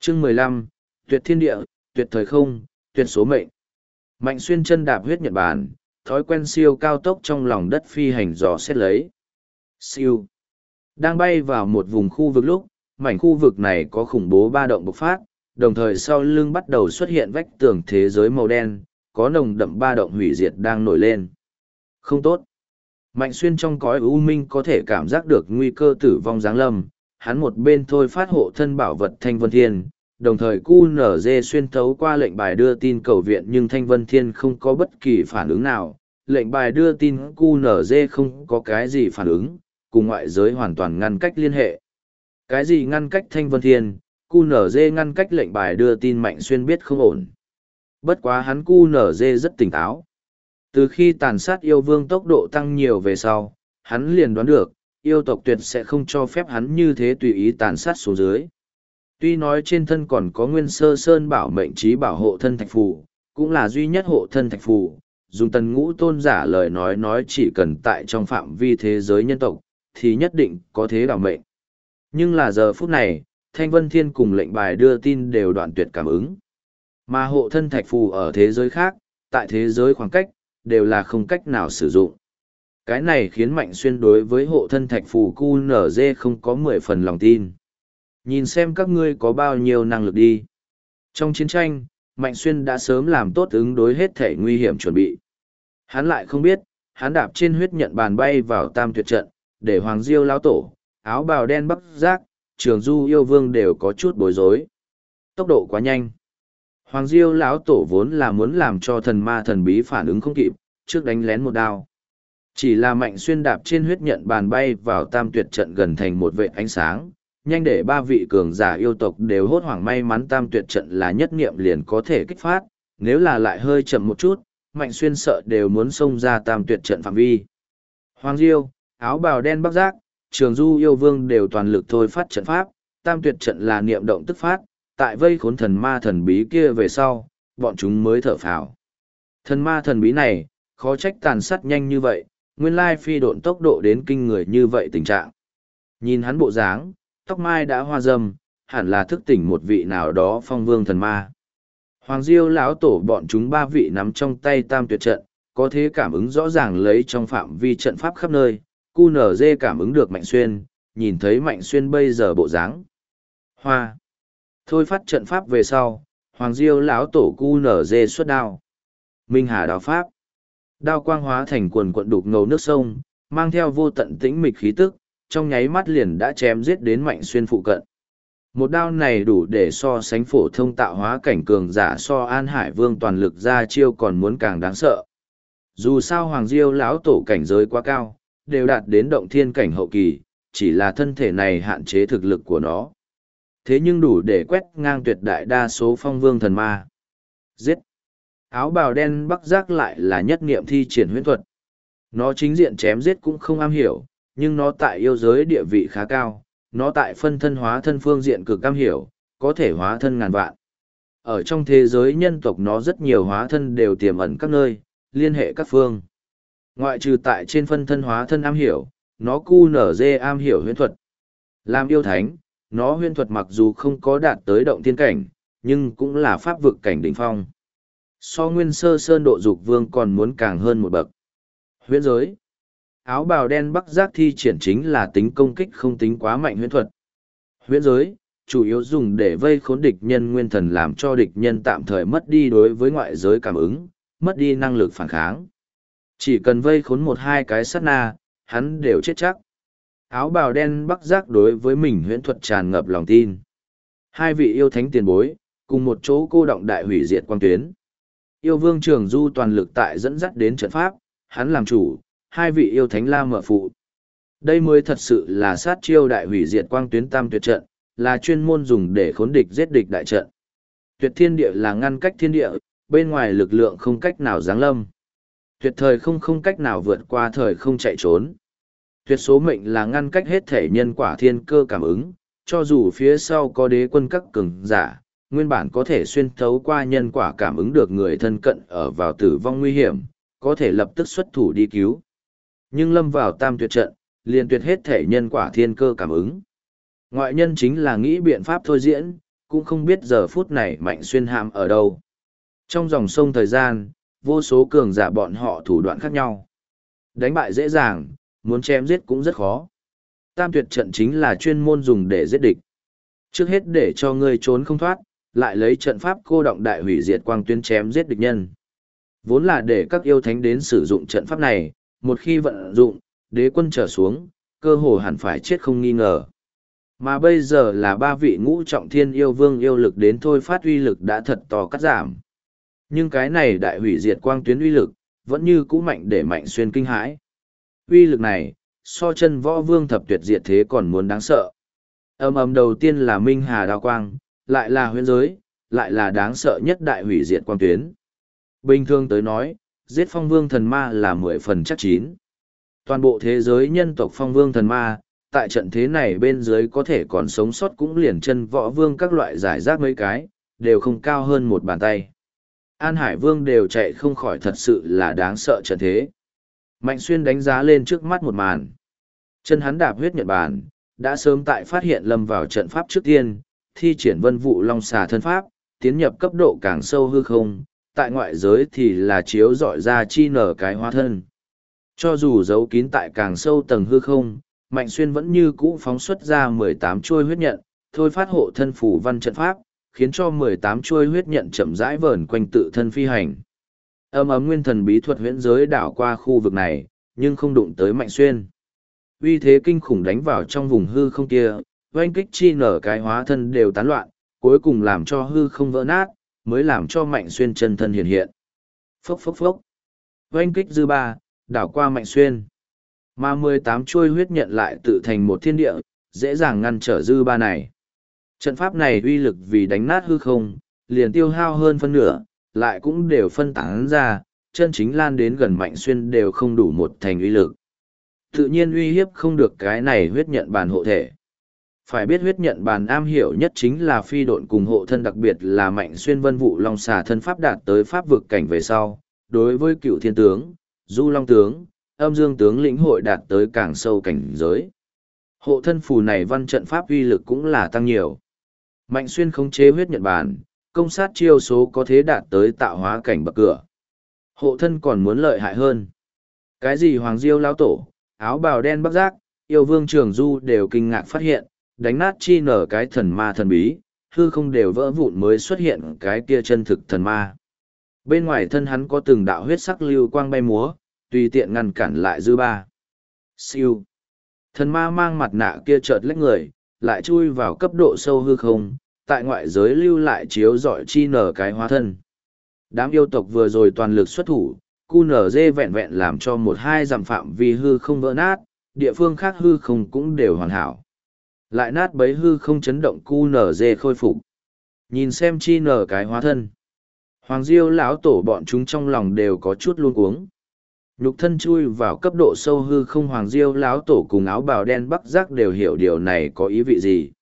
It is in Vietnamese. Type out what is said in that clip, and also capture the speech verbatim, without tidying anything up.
Chương mười lăm, tuyệt thiên địa, tuyệt thời không, tuyệt số mệnh. Mạnh Xuyên chân đạp huyết Nhật Bản, thói quen siêu cao tốc trong lòng đất phi hành dò xét lấy. Siêu. Đang bay vào một vùng khu vực lúc, mảnh khu vực này có khủng bố ba động bộc phát, đồng thời sau lưng bắt đầu xuất hiện vách tường thế giới màu đen, có nồng đậm ba động hủy diệt đang nổi lên. Không tốt. Mạnh Xuyên trong cõi u minh có thể cảm giác được nguy cơ tử vong giáng lâm, hắn một bên thôi phát hộ thân bảo vật Thanh Vân Thiên, đồng thời cu nở dê xuyên thấu qua lệnh bài đưa tin cầu viện nhưng Thanh Vân Thiên không có bất kỳ phản ứng nào. Lệnh bài đưa tin cu nở dê không có cái gì phản ứng, cùng ngoại giới hoàn toàn ngăn cách liên hệ. Cái gì ngăn cách Thanh Vân Thiên, cu nở dê ngăn cách lệnh bài đưa tin Mạnh Xuyên biết không ổn. Bất quá hắn cu nở dê rất tỉnh táo. Từ khi tàn sát yêu vương tốc độ tăng nhiều về sau, hắn liền đoán được, yêu tộc tuyệt sẽ không cho phép hắn như thế tùy ý tàn sát xuống dưới. Tuy nói trên thân còn có nguyên sơ sơn bảo mệnh trí bảo hộ thân thạch phù, cũng là duy nhất hộ thân thạch phù, dùng tần ngũ tôn giả lời nói nói chỉ cần tại trong phạm vi thế giới nhân tộc, thì nhất định có thế bảo mệnh. Nhưng là giờ phút này, Thanh Vân Thiên cùng lệnh bài đưa tin đều đoạn tuyệt cảm ứng. Mà hộ thân thạch phù ở thế giới khác, tại thế giới khoảng cách, đều là không cách nào sử dụng. Cái này khiến Mạnh Xuyên đối với hộ thân thạch phù cu nở dê không có mười phần lòng tin. Nhìn xem các ngươi có bao nhiêu năng lực đi. Trong chiến tranh, Mạnh Xuyên đã sớm làm tốt ứng đối hết thể nguy hiểm chuẩn bị. Hắn lại không biết, hắn đạp trên huyết nhận bàn bay vào tam tuyệt trận, để Hoàng Diêu lão tổ, áo bào đen bắc giác, Trường Du yêu vương đều có chút bối rối. Tốc độ quá nhanh. Hoàng Diêu lão tổ vốn là muốn làm cho thần ma thần bí phản ứng không kịp, trước đánh lén một đao. Chỉ là Mạnh Xuyên đạp trên huyết nhận bàn bay vào tam tuyệt trận gần thành một vệt ánh sáng, nhanh để ba vị cường giả yêu tộc đều hốt hoảng may mắn tam tuyệt trận là nhất niệm liền có thể kích phát, nếu là lại hơi chậm một chút, Mạnh Xuyên sợ đều muốn xông ra tam tuyệt trận phạm vi. Hoàng Diêu, áo bào đen bắc giác, Trường Du yêu vương đều toàn lực thôi phát trận pháp, tam tuyệt trận là niệm động tức phát, tại vây khốn thần ma thần bí kia về sau, bọn chúng mới thở phào. Thần ma thần bí này, khó trách tàn sát nhanh như vậy, nguyên lai phi độn tốc độ đến kinh người như vậy tình trạng. Nhìn hắn bộ dáng, tóc mai đã hoa râm, hẳn là thức tỉnh một vị nào đó phong vương thần ma. Hoàng Diêu lão tổ bọn chúng ba vị nắm trong tay tam tuyệt trận, có thế cảm ứng rõ ràng lấy trong phạm vi trận pháp khắp nơi, cu nở dê cảm ứng được Mạnh Xuyên, nhìn thấy Mạnh Xuyên bây giờ bộ dáng. Hoa. Thôi phát trận pháp về sau, Hoàng Diêu lão tổ cu nở dê xuất đao. Minh Hà đao pháp. Đao quang hóa thành quần quận đục ngầu nước sông, mang theo vô tận tĩnh mịch khí tức, trong nháy mắt liền đã chém giết đến Mạnh Xuyên phụ cận. Một đao này đủ để so sánh phổ thông tạo hóa cảnh cường giả so An Hải Vương toàn lực ra chiêu còn muốn càng đáng sợ. Dù sao Hoàng Diêu lão tổ cảnh giới quá cao, đều đạt đến động thiên cảnh hậu kỳ, chỉ là thân thể này hạn chế thực lực của nó. Thế nhưng đủ để quét ngang tuyệt đại đa số phong vương thần ma. Giết! Áo bào đen bắc giác lại là nhất niệm thi triển huyễn thuật. Nó chính diện chém giết cũng không am hiểu, nhưng nó tại yêu giới địa vị khá cao, nó tại phân thân hóa thân phương diện cực am hiểu, có thể hóa thân ngàn vạn. Ở trong thế giới nhân tộc nó rất nhiều hóa thân đều tiềm ẩn các nơi, liên hệ các phương. Ngoại trừ tại trên phân thân hóa thân am hiểu, nó cu nở dê am hiểu huyễn thuật. Làm yêu thánh, nó huyễn thuật mặc dù không có đạt tới động thiên cảnh, nhưng cũng là pháp vực cảnh đỉnh phong. So nguyên sơ sơn độ dục vương còn muốn càng hơn một bậc. Huyễn giới. Áo bào đen bắc giác thi triển chính là tính công kích không tính quá mạnh huyễn thuật. Huyễn giới, chủ yếu dùng để vây khốn địch nhân nguyên thần làm cho địch nhân tạm thời mất đi đối với ngoại giới cảm ứng, mất đi năng lực phản kháng. Chỉ cần vây khốn một hai cái sát na, hắn đều chết chắc. Áo bào đen bắc giác đối với mình huyễn thuật tràn ngập lòng tin. Hai vị yêu thánh tiền bối, cùng một chỗ cô động đại hủy diệt quang tuyến. Yêu vương Trường Du toàn lực tại dẫn dắt đến trận pháp, hắn làm chủ, hai vị yêu thánh la mở phụ. Đây mới thật sự là sát chiêu đại hủy diệt quang tuyến tam tuyệt trận, là chuyên môn dùng để khốn địch giết địch đại trận. Tuyệt thiên địa là ngăn cách thiên địa, bên ngoài lực lượng không cách nào giáng lâm. Tuyệt thời không không cách nào vượt qua thời không chạy trốn. Tuyệt số mệnh là ngăn cách hết thể nhân quả thiên cơ cảm ứng, cho dù phía sau có đế quân các cường giả, nguyên bản có thể xuyên thấu qua nhân quả cảm ứng được người thân cận ở vào tử vong nguy hiểm, có thể lập tức xuất thủ đi cứu. Nhưng lâm vào tam tuyệt trận, liền tuyệt hết thể nhân quả thiên cơ cảm ứng. Ngoại nhân chính là nghĩ biện pháp thôi diễn, cũng không biết giờ phút này Mạnh Xuyên hãm ở đâu. Trong dòng sông thời gian, vô số cường giả bọn họ thủ đoạn khác nhau. Đánh bại dễ dàng, muốn chém giết cũng rất khó. Tam tuyệt trận chính là chuyên môn dùng để giết địch. Trước hết để cho ngươi trốn không thoát, lại lấy trận pháp cô động đại hủy diệt quang tuyến chém giết địch nhân. Vốn là để các yêu thánh đến sử dụng trận pháp này, một khi vận dụng, đế quân trở xuống, cơ hồ hẳn phải chết không nghi ngờ. Mà bây giờ là ba vị ngũ trọng thiên yêu vương yêu lực đến thôi phát uy lực đã thật to cắt giảm. Nhưng cái này đại hủy diệt quang tuyến uy lực, vẫn như cũ mạnh để Mạnh Xuyên kinh hãi. Uy lực này, so chân võ vương thập tuyệt diệt thế còn muốn đáng sợ. Âm ầm đầu tiên là Minh Hà đao quang, lại là huyễn giới, lại là đáng sợ nhất đại hủy diệt quang tuyến. Bình thường tới nói, giết phong vương thần ma là mười phần chắc chín. Toàn bộ thế giới nhân tộc phong vương thần ma, tại trận thế này bên dưới có thể còn sống sót cũng liền chân võ vương các loại giải rác mấy cái, đều không cao hơn một bàn tay. An Hải vương đều chạy không khỏi, thật sự là đáng sợ trận thế. Mạnh Xuyên đánh giá lên trước mắt một màn. Chân hắn đạp huyết nhật bản, đã sớm tại phát hiện lâm vào trận pháp trước tiên, thi triển vân vụ long xà thân pháp, tiến nhập cấp độ càng sâu hư không, tại ngoại giới thì là chiếu dọi ra chi nở cái hóa thân. Cho dù giấu kín tại càng sâu tầng hư không, Mạnh Xuyên vẫn như cũ phóng xuất ra mười tám chuôi huyết nhận, thôi phát hộ thân phủ văn trận pháp, khiến cho mười tám chuôi huyết nhận chậm rãi vờn quanh tự thân phi hành. Âm ấm nguyên thần bí thuật huyễn giới đảo qua khu vực này, nhưng không đụng tới Mạnh Xuyên. Uy thế kinh khủng đánh vào trong vùng hư không kia, oanh kích chi nở cái hóa thân đều tán loạn, cuối cùng làm cho hư không vỡ nát, mới làm cho Mạnh Xuyên chân thân hiện hiện. Phốc phốc phốc. Oanh kích dư ba, đảo qua Mạnh Xuyên. Mà mười tám chuôi huyết nhận lại tự thành một thiên địa, dễ dàng ngăn trở dư ba này. Trận pháp này uy lực vì đánh nát hư không, liền tiêu hao hơn phân nửa, lại cũng đều phân tán ra, chân chính lan đến gần Mạnh Xuyên đều không đủ một thành uy lực. Tự nhiên uy hiếp không được cái này huyết nhận bàn hộ thể. Phải biết huyết nhận bàn am hiểu nhất chính là phi độn cùng hộ thân, đặc biệt là Mạnh Xuyên vân vụ long xà thân pháp đạt tới pháp vực cảnh về sau. Đối với cựu thiên tướng, du long tướng, âm dương tướng lĩnh hội đạt tới càng sâu cảnh giới. Hộ thân phù này văn trận pháp uy lực cũng là tăng nhiều. Mạnh Xuyên khống chế huyết nhận bàn, công sát chiêu số có thế đạt tới tạo hóa cảnh bậc cửa. Hộ thân còn muốn lợi hại hơn. Cái gì Hoàng Diêu lão tổ, áo bào đen bắc giác, yêu vương Trường Du đều kinh ngạc phát hiện, đánh nát chi nở cái thần ma thần bí, hư không đều vỡ vụn mới xuất hiện cái kia chân thực thần ma. Bên ngoài thân hắn có từng đạo huyết sắc lưu quang bay múa, tùy tiện ngăn cản lại dư ba. Siêu. Thần ma mang mặt nạ kia chợt lách người, lại chui vào cấp độ sâu hư không, tại ngoại giới lưu lại chiếu dọi chi nở cái hóa thân. Đám yêu tộc vừa rồi toàn lực xuất thủ, cu nở dê vẹn vẹn làm cho một hai dặm phạm vi hư không vỡ nát, địa phương khác hư không cũng đều hoàn hảo. Lại nát bấy hư không chấn động cu nở dê khôi phục. Nhìn xem chi nở cái hóa thân. Hoàng Diêu lão tổ bọn chúng trong lòng đều có chút luống cuống. Nhục thân chui vào cấp độ sâu hư không, Hoàng Diêu lão tổ cùng áo bào đen bắc giác đều hiểu điều này có ý vị gì.